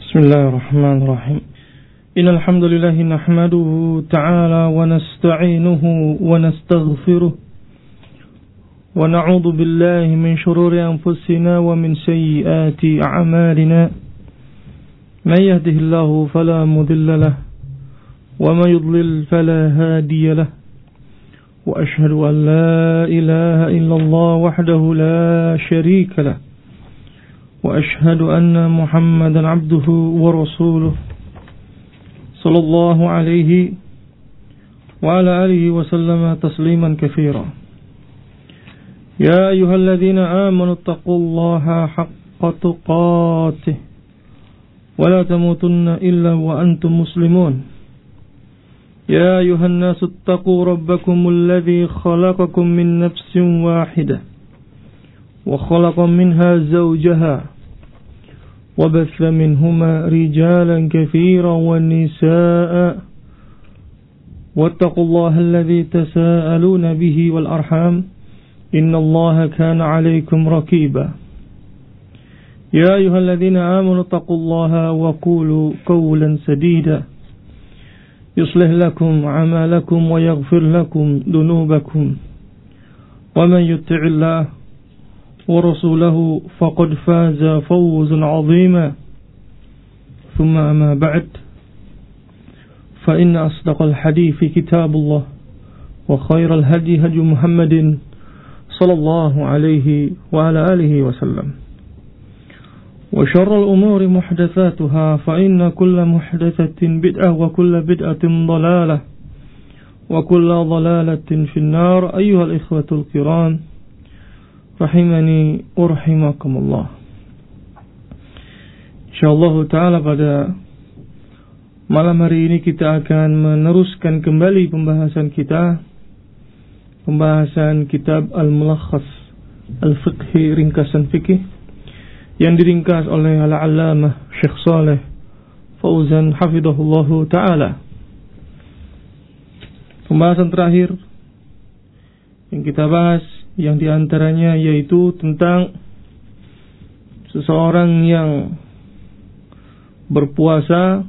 بسم الله الرحمن الرحيم إن الحمد لله نحمده تعالى ونستعينه ونستغفره ونعوذ بالله من شرور أنفسنا ومن سيئات أعمالنا من يهده الله فلا مضل له ومن يضلل فلا هادي له وأشهد أن لا إله إلا الله وحده لا شريك له وأشهد أن محمدا عبده ورسوله صلى الله عليه وعلى آله وسلم تسليما كثيرا يا أيها الذين آمنوا اتقوا الله حق تقاته ولا تموتن إلا وأنتم مسلمون يا أيها الناس اتقوا ربكم الذي خلقكم من نفس واحدة وخلق منها زوجها وبث منهما رجالا كثيرا والنساء واتقوا الله الذي تساءلون به والأرحام إن الله كان عليكم رقيبا يا أيها الذين آمنوا اتقوا الله وقولوا قولا سديدا يصلح لكم أعمالكم ويغفر لكم ذنوبكم ومن يطع الله ورسوله فقد فاز فوزا عظيما ثم أما بعد فإن أصدق الحديث كتاب الله وخير الهدي هدي محمد صلى الله عليه وعلى آله وسلم وشر الأمور محدثاتها فإن كل محدثة بدعة وكل بدعة ضلالة وكل ضلالة في النار أيها الإخوة الكرام rahimani wa rahimakumullah. Insyaallah ta'ala pada malam hari ini kita akan meneruskan kembali pembahasan kitab Al-Mulakhas Al-Fiqhi, ringkasan fikih yang diringkas oleh Al-Allamah Syekh Shalih Fauzan hafizahullahu ta'ala. Pembahasan terakhir yang kita bahas yang diantaranya yaitu tentang seseorang yang berpuasa,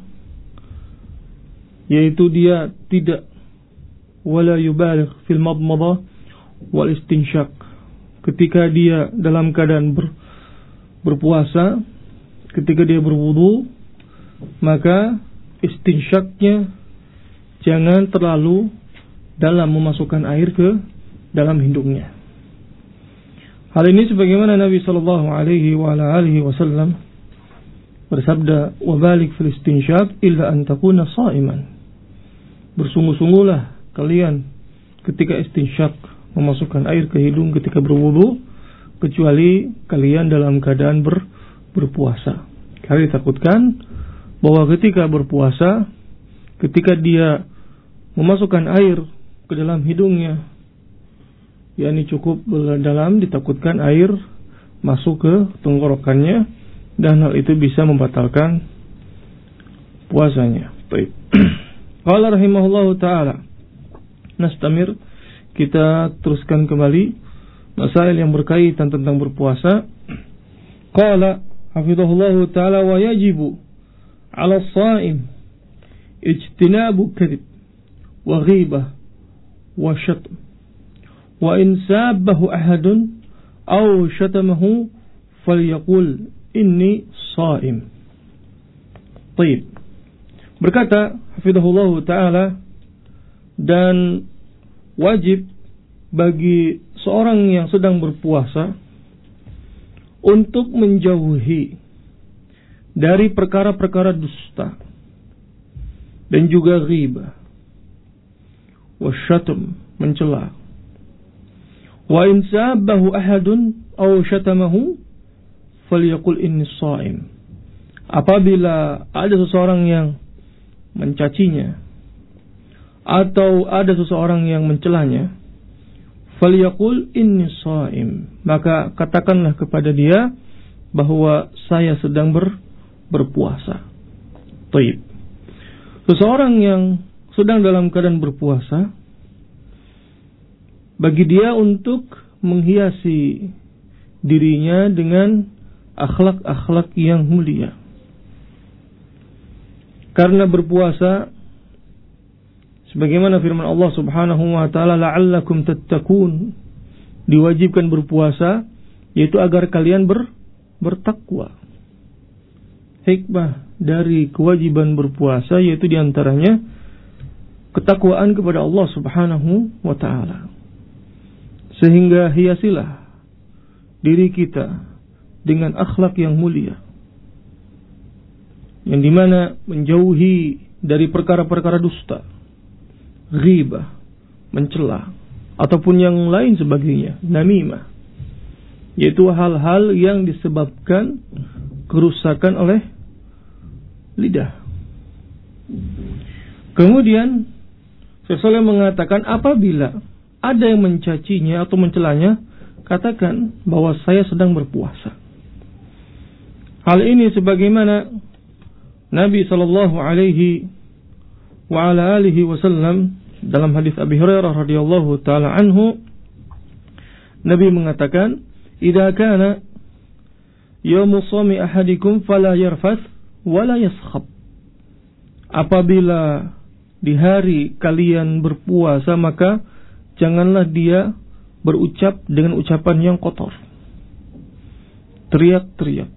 yaitu dia tidak wala yubaligh fil madmadah wal istinshaq. Ketika dia dalam keadaan berpuasa, ketika dia berwudu, maka istinsyaqnya jangan terlalu dalam memasukkan air ke dalam hidungnya. Hal ini sebagaimana Nabi sallallahu alaihi wa ala alihi wasallam bersabda, "Wa balik fil istinsyaq illa an takuna sha'iman." Bersungguh-sungguhlah kalian ketika istinsyaq, memasukkan air ke hidung ketika berwudu, kecuali kalian dalam keadaan berpuasa. Kalian ditakutkan bahwa ketika berpuasa, ketika dia memasukkan air ke dalam hidungnya, yakni cukup dalam, ditakutkan air masuk ke tenggorokannya dan hal itu bisa membatalkan puasanya. Baik. Qala rahimahullahu taala. Nastamir, kita teruskan kembali masail yang berkaitan tentang berpuasa. Qala hafizahullahu taala wa yajibu 'ala as-sha'im ijtinabu kadhib wa ghibah wa shatm. Wa in sabbahu ahadun aw syatamahu falyaqul inni sha'im. Baik. Berkata hafizahullah taala, dan wajib bagi seorang yang sedang berpuasa untuk menjauhi dari perkara-perkara dusta dan juga ghibah, wasyatm, mencela. Wa in sabbahu ahadun aw syatamahu falyaqul inni sha'im. Apabila ada seseorang yang mencacinya atau ada seseorang yang mencelanya, falyaqul inni sha'im, maka katakanlah kepada dia bahwa saya sedang berpuasa. Baik. Seseorang yang sedang dalam keadaan berpuasa, bagi dia untuk menghiasi dirinya dengan akhlak-akhlak yang mulia. Karena berpuasa sebagaimana firman Allah Subhanahu wa taala, la'allakum tattaqun, diwajibkan berpuasa yaitu agar kalian bertakwa. Hikmah dari kewajiban berpuasa yaitu diantaranya ketakwaan kepada Allah Subhanahu wa taala. Sehingga hiasilah diri kita dengan akhlak yang mulia, yang dimana menjauhi dari perkara-perkara dusta, ghibah, mencela, ataupun yang lain sebagainya, namimah, yaitu hal-hal yang disebabkan kerusakan oleh lidah. Kemudian Syekh Shalih mengatakan, apabila ada yang mencacinya atau mencelanya, katakan bahwa saya sedang berpuasa. Hal ini sebagaimana Nabi sallallahu alaihi wa ala alihi wasallam dalam hadis Abi Hurairah radhiyallahu taala anhu, Nabi mengatakan, "Idza kana yaumu shaumi ahadikum fala yarfath wala yaskhab." Apabila di hari kalian berpuasa, maka janganlah dia berucap dengan ucapan yang kotor, teriak-teriak.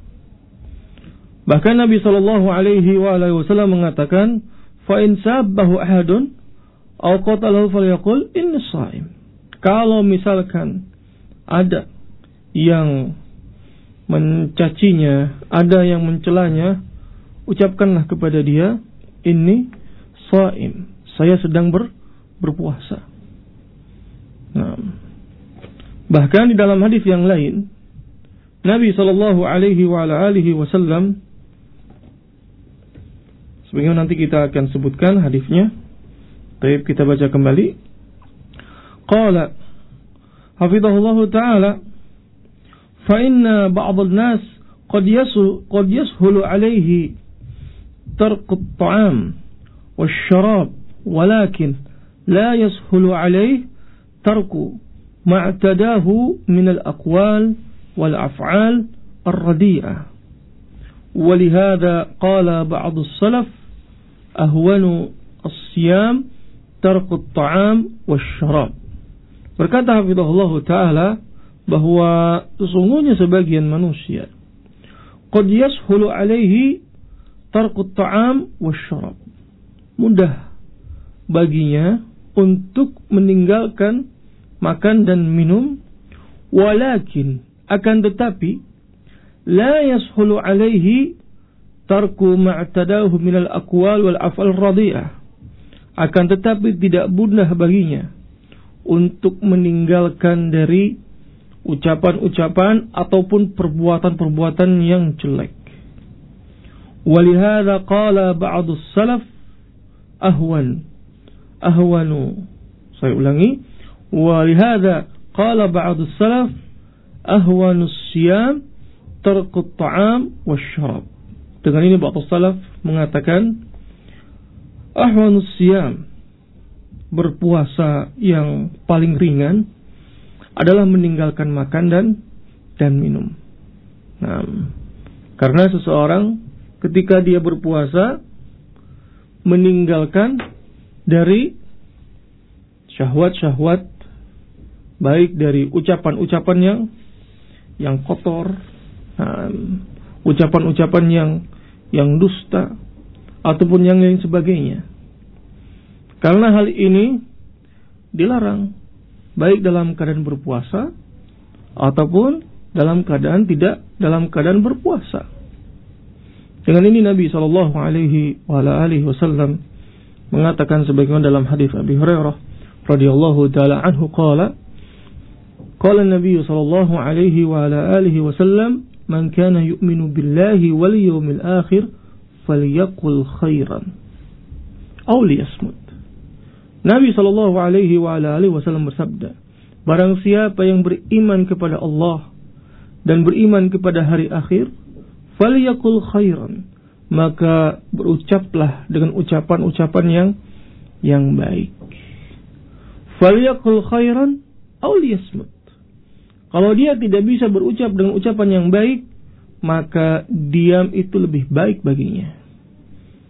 Bahkan Nabi sallallahu alaihi wasallam mengatakan, "Fa in sabbahu ahadun aw qatalahu falyaqul inni shaim." Kalau misalkan ada yang mencacinya, ada yang mencelanya, ucapkanlah kepada dia, "Inni shaim." Saya sedang berpuasa. Nah, bahkan di dalam hadis yang lain, Nabi sallallahu alaihi wasallam, sebagaimana nanti kita akan sebutkan hadisnya. Baik, kita baca kembali. Qala hafizahullahu ta'ala, fa inna ba'd an-nas qad yashulu alayhi tark at-ta'am wash-sharab, walakin la yashulu alayhi tarku ma'tadahu min al-aqwal wal-af'al ar-radi'ah. ولهذا قال بعض السلف أهون الصيام ترك الطعام والشراب. Berkata hafizahullah ta'ala bahwa sesungguhnya sebagian manusia qad yashulu alaihi tarku at-ta'am wasyarab, mudah baginya untuk meninggalkan makan dan minum, walakin akan tetapi la yashulu alaihi tarku ma'tadahu minal aqwal wal af'al radhi'ah, akan tetapi tidak mudah baginya untuk meninggalkan dari ucapan-ucapan ataupun perbuatan-perbuatan yang jelek. Walihada qala ba'du salaf ahwanu. Saya ulangi. Walihada qala ba'du salaf ahwanu siyam tarku at-ta'am wasyarab. Dengan ini ba'du salaf mengatakan ahwanu siyam, berpuasa yang paling ringan adalah meninggalkan makan dan minum. Nah, karena seseorang ketika dia berpuasa meninggalkan dari syahwat-syahwat, baik dari ucapan-ucapan yang kotor, ucapan-ucapan yang dusta, ataupun yang lain sebagainya. Karena hal ini dilarang, baik dalam keadaan berpuasa ataupun dalam keadaan tidak dalam keadaan berpuasa. Dengan ini Nabi sallallahu alaihi wasallam mengatakan sebagaimana dalam hadis Abi Hurairah radhiyallahu taala anhu, qala Nabi sallallahu alaihi wasallam, man kana yu'minu billahi wal yawmil akhir falyaqul khairan aw liyasmut. Nabi sallallahu alaihi wasallam bersabda, barang siapa yang beriman kepada Allah dan beriman kepada hari akhir, falyaqul khairan, maka berucaplah dengan ucapan-ucapan yang baik. Falyaqul khairan aw liyasmut. Kalau dia tidak bisa berucap dengan ucapan yang baik, maka diam itu lebih baik baginya.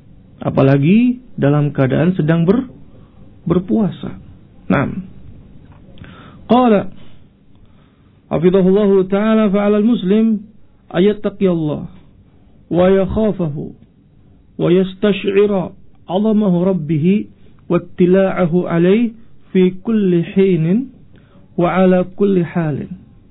apalagi dalam keadaan sedang berpuasa. Naam. Qala hafizahullahu ta'ala fa'ala al-muslim ayattaqiyallah wa yakhafahu wa yastash'ira 'azamahu rabbih wa ittila'ahu 'alayhi fi kulli hinin wa 'ala kulli halin.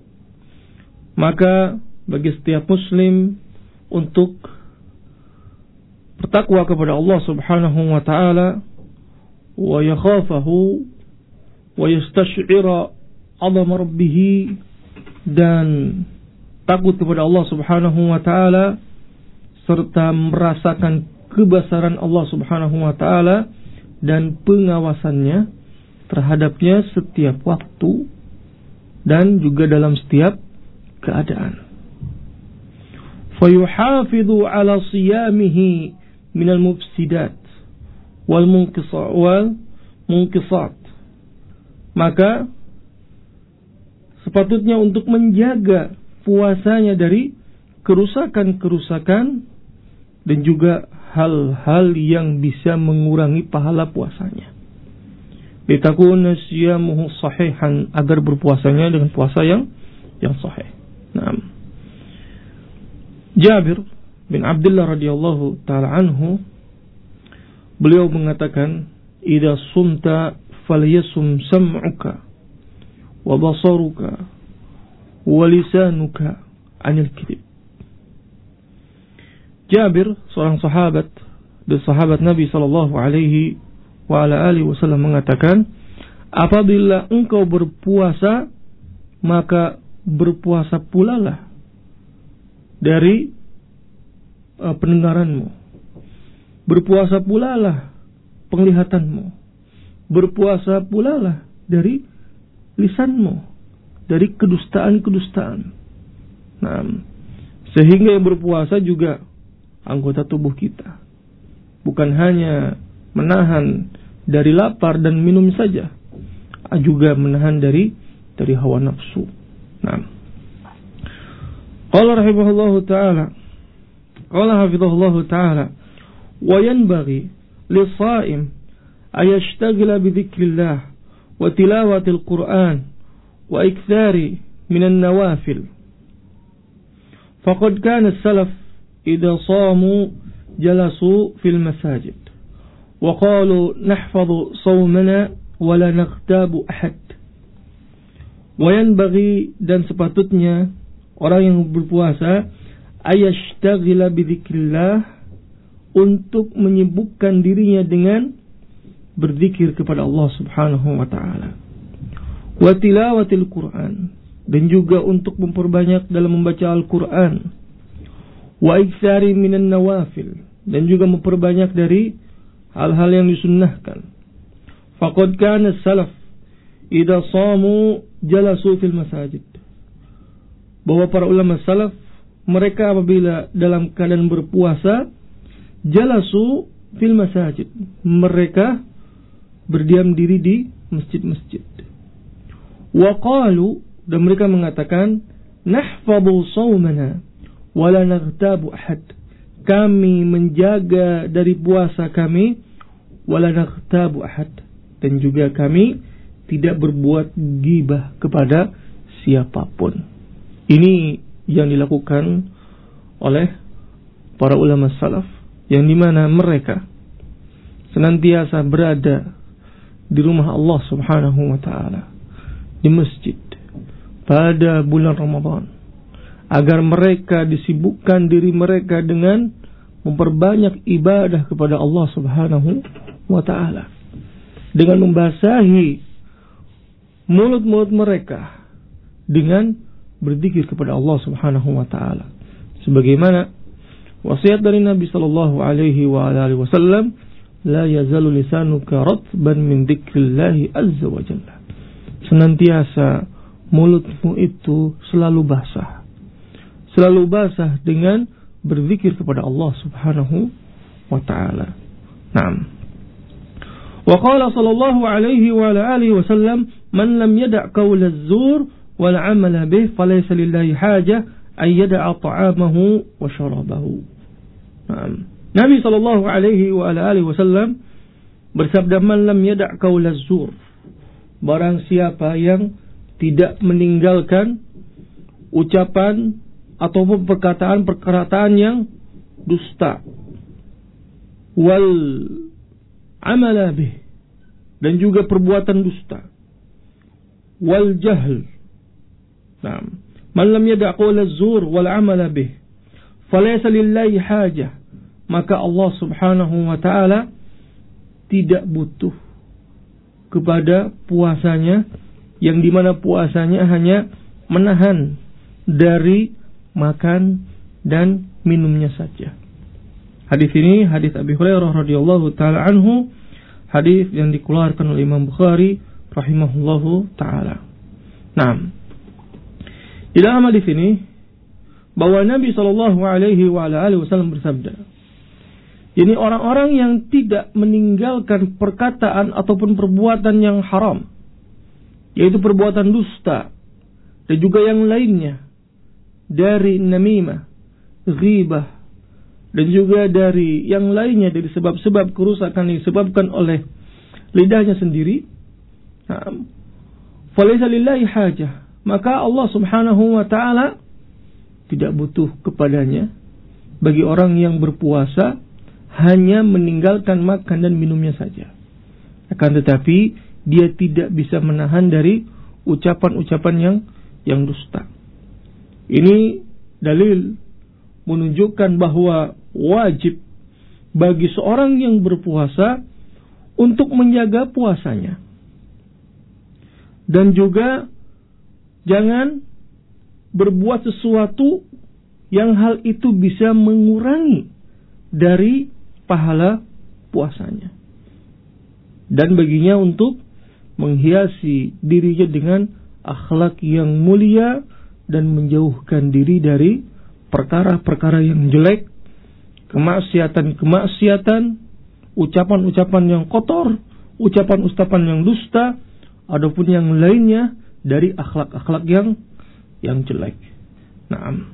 Maka bagi setiap muslim untuk bertakwa kepada Allah Subhanahu wa ta'ala wa yakhafahu wa yastash'ira 'azama rabbih, dan takut kepada Allah Subhanahu wa ta'ala serta merasakan kebesaran Allah Subhanahu wa ta'ala dan pengawasannya terhadapnya setiap waktu dan juga dalam setiap keadaan. Fayuhafidhu ala siyamihi minal mufsidat wal munkisat. Maka sepatutnya untuk menjaga puasanya dari kerusakan-kerusakan dan juga hal-hal yang bisa mengurangi pahala puasanya. Litakuna siyamuhu sahihan, agar berpuasanya dengan puasa yang sahih. Naam. Jabir bin Abdullah radhiyallahu taala anhu, beliau mengatakan, "Idza sumta falyasum sam'uka wa basaruka wa lisanuka 'anil kadzib." Jabir, seorang sahabat dan sahabat Nabi sallallahu alaihi wa ala alihi wasallam, mengatakan, apabila engkau berpuasa, maka berpuasa pula lah dari pendengaranmu, berpuasa pula lah penglihatanmu, berpuasa pula lah dari lisanmu, dari kedustaan-kedustaan. Nah, sehingga yang berpuasa juga anggota tubuh kita, bukan hanya menahan dari lapar dan minum saja, juga menahan dari hawa nafsu. Nah, qala rahimahullahu ta'ala, qala hafizahullahu ta'ala, wa yanbaghi lis-sha'im ayashtagila bi dzikrillah wa tilawatil Qur'an wa iktsari minan nawafil. Faqad kana as-salaf idza shamu jalasu fil masajid wa qalu nahfazu shawmana wa la naghtabu ahad. Wa yanbaghi, dan sepatutnya orang yang berpuasa, ayashtagila bi dzikrillah, untuk menyibukkan dirinya dengan berzikir kepada Allah Subhanahu wa ta'ala, wa tilawatil Qur'an, dan juga untuk memperbanyak dalam membaca Al-Quran, wa iktsari minan nawafil, dan juga memperbanyak dari hal-hal yang disunnahkan. Faqad kana salaf idza shamu jalasu fil masajid, bahwa para ulama salaf, mereka apabila dalam keadaan berpuasa, jalasu fil masajid, mereka berdiam diri di masjid-masjid. Wa qalu, dan mereka mengatakan, nahfadhu shawmana wa la naghtabu ahad, kami menjaga dari puasa kami, wa la naghtabu ahad, dan juga kami tidak berbuat ghibah kepada siapapun. Ini yang dilakukan oleh para ulama salaf, yang dimana mereka senantiasa berada di rumah Allah Subhanahu wa ta'ala, di masjid pada bulan Ramadan, agar mereka disibukkan diri mereka dengan memperbanyak ibadah kepada Allah Subhanahu wa ta'ala, dengan membasahi mulut-mulut mereka dengan berzikir kepada Allah Subhanahu wa ta'ala, sebagaimana wasiat dari Nabi sallallahu alaihi wa alihi wasallam, la yazalu lisanuka ratban min dzikrillah azza wa jalla, senantiasa mulutmu itu selalu basah dengan berzikir kepada Allah Subhanahu wa ta'ala. Naam. Wa qala sallallahu alaihi wa alihi wasallam, man lam yada' qawla az-zur wal 'amala bih falaysa lillahi haja ay yada'a ta'amahu wa sharabahu. Naam. Nabi sallallahu alaihi wa alihi wasallam bersabda, "Man lam yada' qaulaz zur." Barang siapa yang tidak meninggalkan ucapan ataupun perkataan yang dusta, wal amala bih, dan juga perbuatan dusta, wal jahl. Nah, man lam yada' qaulaz zur wal amala bih, falaysa lillahi hajah. Maka Allah subhanahu wa ta'ala tidak butuh kepada puasanya, yang dimana puasanya hanya menahan dari makan dan minumnya saja. Hadis ini hadis Abi Hurairah radhiyallahu ta'ala anhu, hadis yang dikeluarkan oleh Imam Bukhari rahimahullahu ta'ala. Nah, di dalam hadis ini bahwa Nabi sallallahu alaihi wa alihi wasallam bersabda, ini orang-orang yang tidak meninggalkan perkataan ataupun perbuatan yang haram, yaitu perbuatan dusta dan juga yang lainnya, dari namimah, ghibah, dan juga dari yang lainnya, dari sebab-sebab kerusakan yang disebabkan oleh lidahnya sendiri. Falaysa lillahi hajah, maka Allah subhanahu wa ta'ala tidak butuh kepadanya bagi orang yang berpuasa hanya meninggalkan makan dan minumnya saja. Akan tetapi dia tidak bisa menahan dari ucapan-ucapan yang dusta. Ini dalil menunjukkan bahwa wajib bagi seorang yang berpuasa untuk menjaga puasanya. Dan juga jangan berbuat sesuatu yang hal itu bisa mengurangi dari pahala puasanya. Dan baginya untuk menghiasi dirinya dengan akhlak yang mulia dan menjauhkan diri dari perkara-perkara yang jelek, kemaksiatan-kemaksiatan, ucapan-ucapan yang kotor, ucapan-ucapan yang dusta, adapun yang lainnya dari akhlak-akhlak yang jelek. Naam.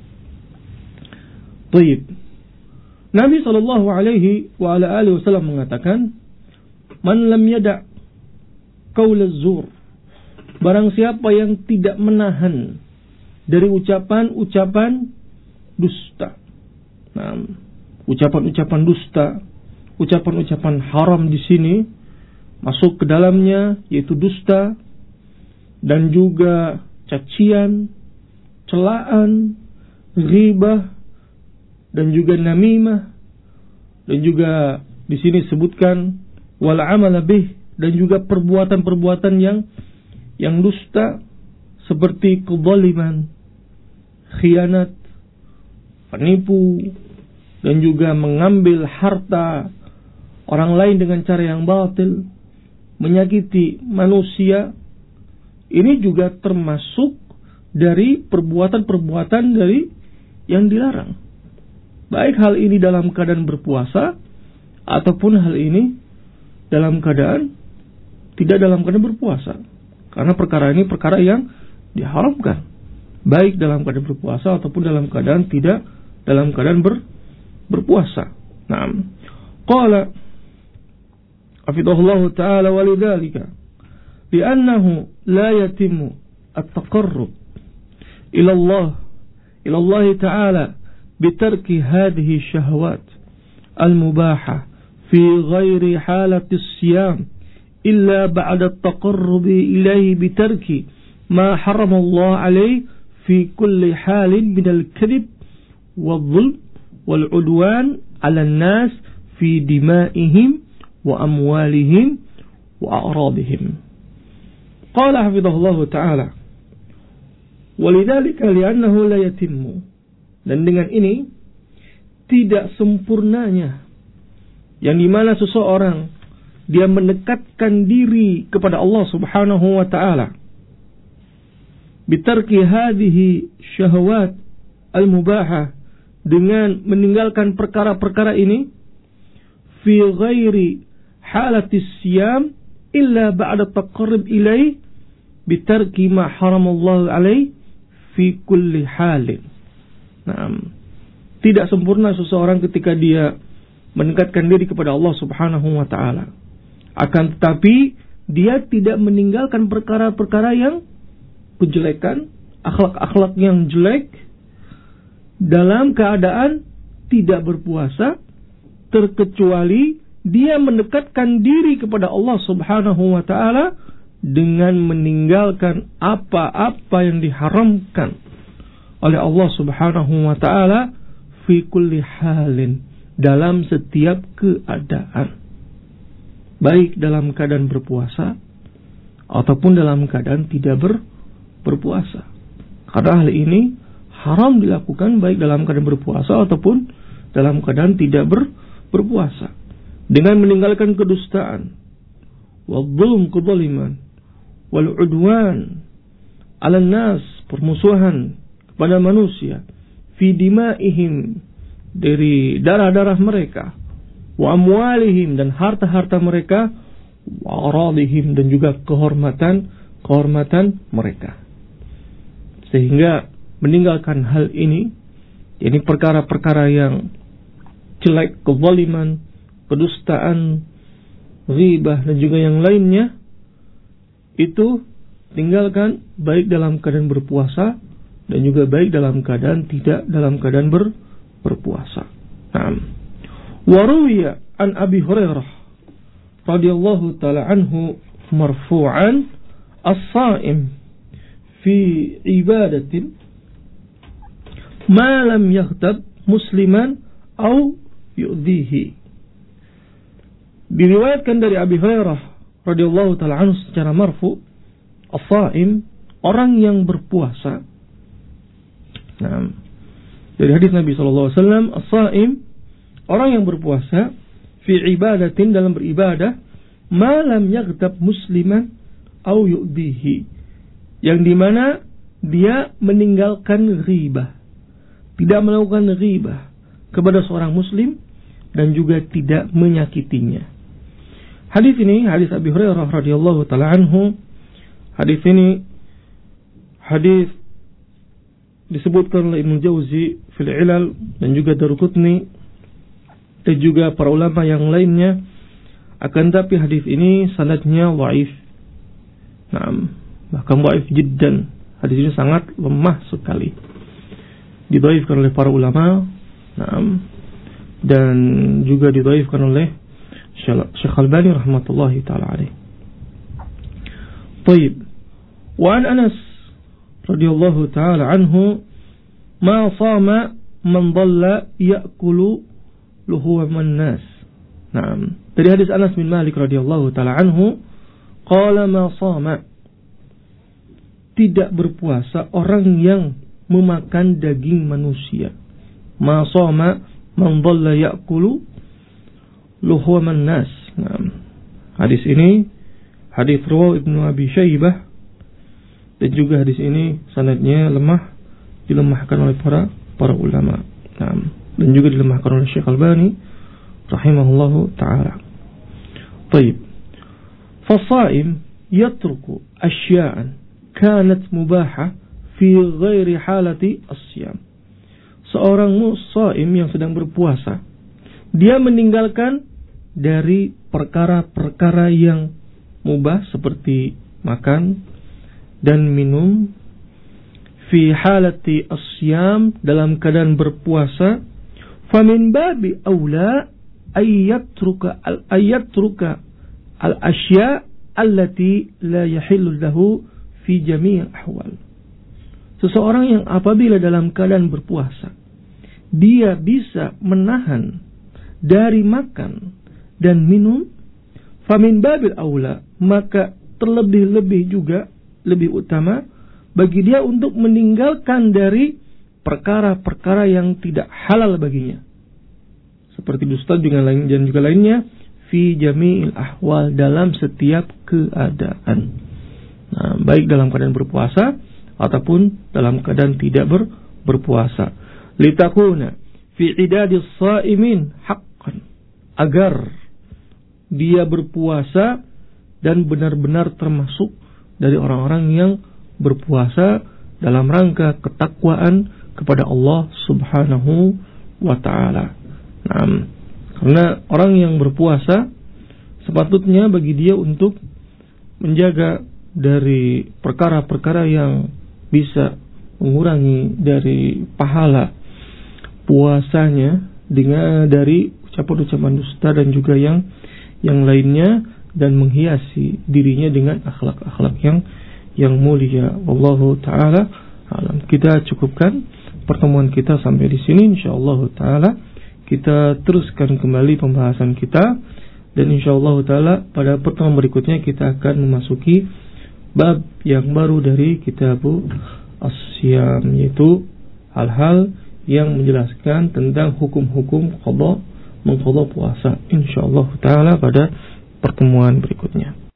Baik. Nabi sallallahu alaihi wa ala alihi wasallam mengatakan, "Man lam yada' qaulaz zur." Barang siapa yang tidak menahan dari ucapan-ucapan dusta. Nah, ucapan-ucapan dusta, ucapan-ucapan haram di sini masuk ke dalamnya, yaitu dusta dan juga cacian, celaan, ghibah, dan juga namimah, dan juga di sini sebutkan wal amala bih, dan juga perbuatan-perbuatan yang dusta seperti kezaliman, khianat, penipu, dan juga mengambil harta orang lain dengan cara yang batil, menyakiti manusia. Ini juga termasuk dari perbuatan-perbuatan dari yang dilarang. Baik hal ini dalam keadaan berpuasa ataupun hal ini dalam keadaan tidak dalam keadaan berpuasa. Karena perkara ini perkara yang diharamkan, baik dalam keadaan berpuasa ataupun dalam keadaan tidak dalam keadaan berpuasa. Naam. Qala hafidhahullah ta'ala walidzalika li'annahu la yatimmu at-taqarrub ila Allah ta'ala بترك هذه الشهوات المباحة في غير حالة الصيام إلا بعد التقرب إليه بترك ما حرم الله عليه في كل حال من الكذب والظلم والعدوان على الناس في دمائهم وأموالهم وأعراضهم. قال حفظه الله تعالى ولذلك لأنه لا يتم. Dan dengan ini tidak sempurnanya, yang dimana seseorang dia mendekatkan diri kepada Allah subhanahu wa ta'ala bitarki hadhihi syahwat al-mubahah, dengan meninggalkan perkara-perkara ini fi ghairi halati siyam illa ba'da taqarrub ilaih bitarki ma haramallahu alaih fi kulli halin. Nah, tidak sempurna seseorang ketika dia mendekatkan diri kepada Allah Subhanahu wa taala. Akan tetapi dia tidak meninggalkan perkara-perkara yang kejelekan, akhlak-akhlak yang jelek dalam keadaan tidak berpuasa, terkecuali dia mendekatkan diri kepada Allah Subhanahu wa taala dengan meninggalkan apa-apa yang diharamkan oleh Allah Subhanahu wa taala fi kulli halin, dalam setiap keadaan, baik dalam keadaan berpuasa ataupun dalam keadaan tidak berpuasa. Karena hal ini haram dilakukan baik dalam keadaan berpuasa ataupun dalam keadaan tidak berpuasa. Dengan meninggalkan kedustaan, wadzulm, kezaliman, wal udwan 'alan nas, permusuhan kepada manusia, fi dimaihim, dari darah-darah mereka, wa amwalihim, dan harta-harta mereka, wa aradihim, dan juga kehormatan mereka. Sehingga meninggalkan hal ini, ini perkara-perkara yang jelek, kezaliman, kedustaan, ghibah, dan juga yang lainnya, itu tinggalkan baik dalam keadaan berpuasa dan juga baik dalam keadaan tidak dalam keadaan berpuasa. Naam. Wa ruwiya an Abi Hurairah radhiyallahu ta'ala anhu marfu'an, as-sha'im fi ibadatin ma lam yaghtab musliman aw yu'dhihi. Diriwayatkan dari Abi Hurairah radhiyallahu ta'ala anhu secara marfu, as-sha'im, orang yang berpuasa. Nah, dari hadis Nabi sallallahu alaihi wasallam, as-sha'im, orang yang berpuasa, fi ibadatin, dalam beribadah, ma lam yaghtab musliman aw yu'dhihi, yang dimana dia meninggalkan ghibah, tidak melakukan ghibah kepada seorang muslim dan juga tidak menyakitinya. Hadis ini, hadis Abi Hurairah radhiyallahu ta'ala anhu, hadis ini hadis disebutkan oleh Ibnu Jauzi fil Ilal dan juga Daruqutni dan juga para ulama yang lainnya. Akan tapi hadis ini sanadnya dhaif. Naam, bahkan dhaif jiddan. Hadis ini sangat lemah sekali. Didhaifkan oleh para ulama. Naam. Dan juga didhaifkan oleh Syekh Albani rahmatullahi taala alaih. Baik. Wa an Anas radhiyallahu taala anhu, ma sama man dhalla ya'kulu luhuman nas. Naam. Dari hadis Anas bin Malik radhiyallahu taala anhu, qala ma sama, tidak berpuasa orang yang memakan daging manusia. Ma sama man dhalla ya'kulu luhuman nas. Naam. Hadis ini hadis riwayat Ibnu Abi Syaibah, dan juga hadis ini sanadnya lemah, dilemahkan oleh para ulama. Naam. Dan juga dilemahkan oleh Syekh Albani rahimahullahu taala. Baik. Fasaim yatruku asya'an kanat mubahah fi ghairi halati as-siyam. Seorang musa'im yang sedang berpuasa, dia meninggalkan dari perkara-perkara yang mubah seperti makan dan minum, fi halati as-siyam, dalam keadaan berpuasa, famin babi aula ayyatruka al-asya' allati la yahillu lahu fi jami' al-ahwal. Seseorang yang apabila dalam keadaan berpuasa, dia bisa menahan dari makan dan minum, famin babil aula, maka terlebih-lebih juga lebih utama bagi dia untuk meninggalkan dari perkara-perkara yang tidak halal baginya, seperti dusta dan juga lainnya, fi jami'il ahwal, dalam setiap keadaan. Nah, baik dalam keadaan berpuasa ataupun dalam keadaan tidak berpuasa. Litakuna fi idadis shaimin haqqan, agar dia berpuasa dan benar-benar termasuk dari orang-orang yang berpuasa dalam rangka ketakwaan kepada Allah Subhanahu wa ta'ala. Nah, Karena orang yang berpuasa sepatutnya bagi dia untuk menjaga dari perkara-perkara yang bisa mengurangi dari pahala puasanya dengan dari ucapan-ucapan dusta dan juga yang lainnya, dan menghiasi dirinya dengan akhlak-akhlak yang mulia. Wallahu taala alam. Kita cukupkan pertemuan kita sampai di sini. Insyaallah taala kita teruskan kembali pembahasan kita, dan insyaallah taala pada pertemuan berikutnya kita akan memasuki bab yang baru dari Kitabul As-Siyam, yaitu hal-hal yang menjelaskan tentang hukum-hukum qada, mengqada puasa, insyaallah taala pada pertemuan berikutnya.